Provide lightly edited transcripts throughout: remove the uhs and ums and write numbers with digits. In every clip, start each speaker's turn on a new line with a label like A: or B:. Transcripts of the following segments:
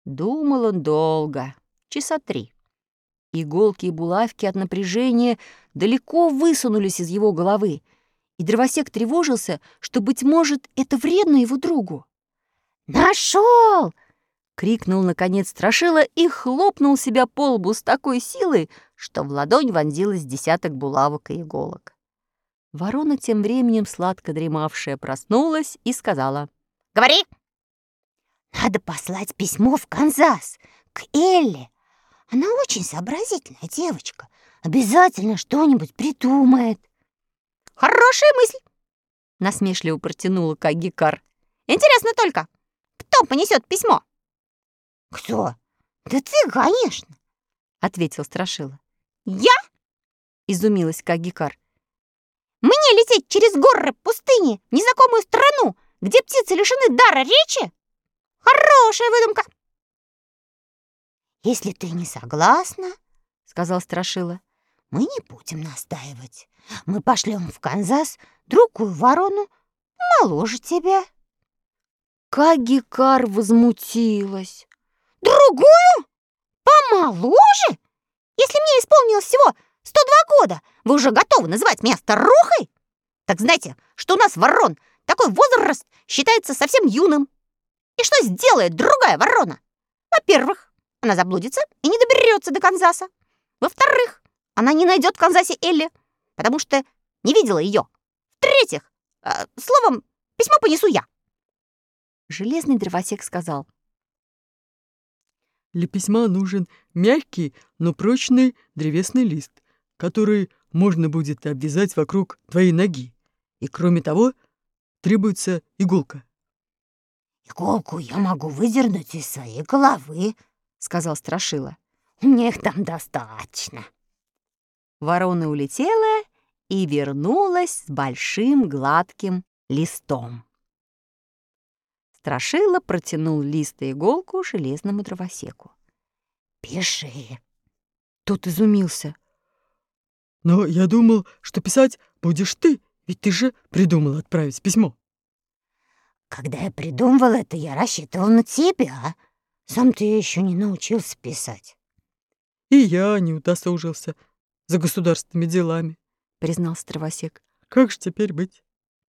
A: Думал он долго, часа 3. Иголки и булавки от напряжения далеко высунулись из его головы, и дровосек тревожился, что, быть может, это вредно его другу. «Нашел!» — крикнул, наконец, Страшила и хлопнул себя по лбу с такой силой, что в ладонь вонзилось 10 булавок и иголок. Ворона, тем временем сладко дремавшая, проснулась и сказала: «Говори!» «Надо послать письмо в Канзас, к Элли. Она очень сообразительная девочка. Обязательно что-нибудь придумает». «Хорошая мысль!» — насмешливо протянула Кагикар. «Интересно только, кто понесет письмо?» «Кто? Да ты, конечно!» — ответил Страшила. «Я?» — изумилась Кагикар. «Мне лететь через горы пустыни в незнакомую страну, где птицы лишены дара речи? Хорошая выдумка!» «Если ты не согласна, — сказал Страшила, — мы не будем настаивать. Мы пошлем в Канзас другую ворону, моложе тебя». Кагикар возмутилась. «Другую? Помоложе? Если мне исполнилось всего 102 года, вы уже готовы называть меня старухой? Так знаете, что у нас ворон такой возраст считается совсем юным. И что сделает другая ворона? Во-первых, она заблудится и не доберется до Канзаса. Во-вторых, она не найдет в Канзасе Элли, потому что не видела ее. В-третьих, словом, письмо понесу я». Железный дровосек сказал:
B: «Для письма нужен мягкий, но прочный древесный лист, который можно будет обвязать вокруг твоей ноги. И кроме того, требуется иголка».
C: «Иголку я могу выдернуть из своей головы, — сказал Страшила. У меня их там достаточно».
A: Ворона улетела и вернулась с большим гладким листом. Страшила протянул лист и иголку железному дровосеку.
C: «Пиши».
A: Тот изумился.
B: «Но я думал, что писать будешь ты, ведь ты же придумал отправить письмо».
C: «Когда я придумывал это, я рассчитывал на тебя. Сам ты еще не научился писать».
B: «И я не удосужился за государственными делами», —
A: признался дровосек.
B: «Как же теперь быть?»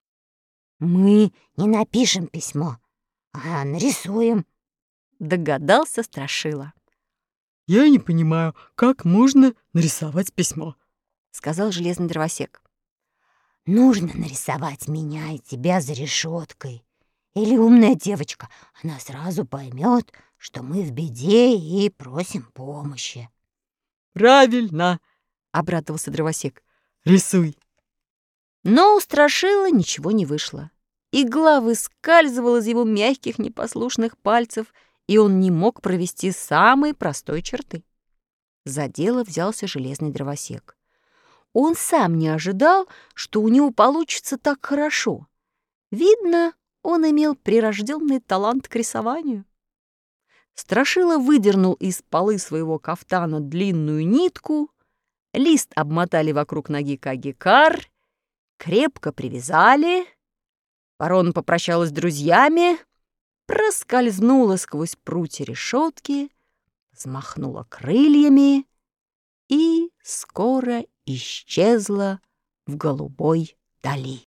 C: «Мы не напишем письмо, а нарисуем»,
A: — догадался Страшила.
B: «Я не понимаю, как можно нарисовать письмо»,
A: — сказал железный дровосек.
C: «Нужно нарисовать меня и тебя за решеткой. Или умная девочка, она сразу поймет, что мы в беде и просим помощи».
B: «Правильно»,
A: — обрадовался дровосек.
B: «Рисуй».
A: Но у Страшила ничего не вышло. Игла выскальзывала из его мягких непослушных пальцев, и он не мог провести самой простой черты. За дело взялся железный дровосек. Он сам не ожидал, что у него получится так хорошо. Видно, он имел прирожденный талант к рисованию. Страшила выдернул из полы своего кафтана длинную нитку, лист обмотали вокруг ноги Кагикар, крепко привязали. Ворона попрощалась с друзьями, проскользнула сквозь прутья решетки, взмахнула крыльями и скоро исчезла в голубой дали.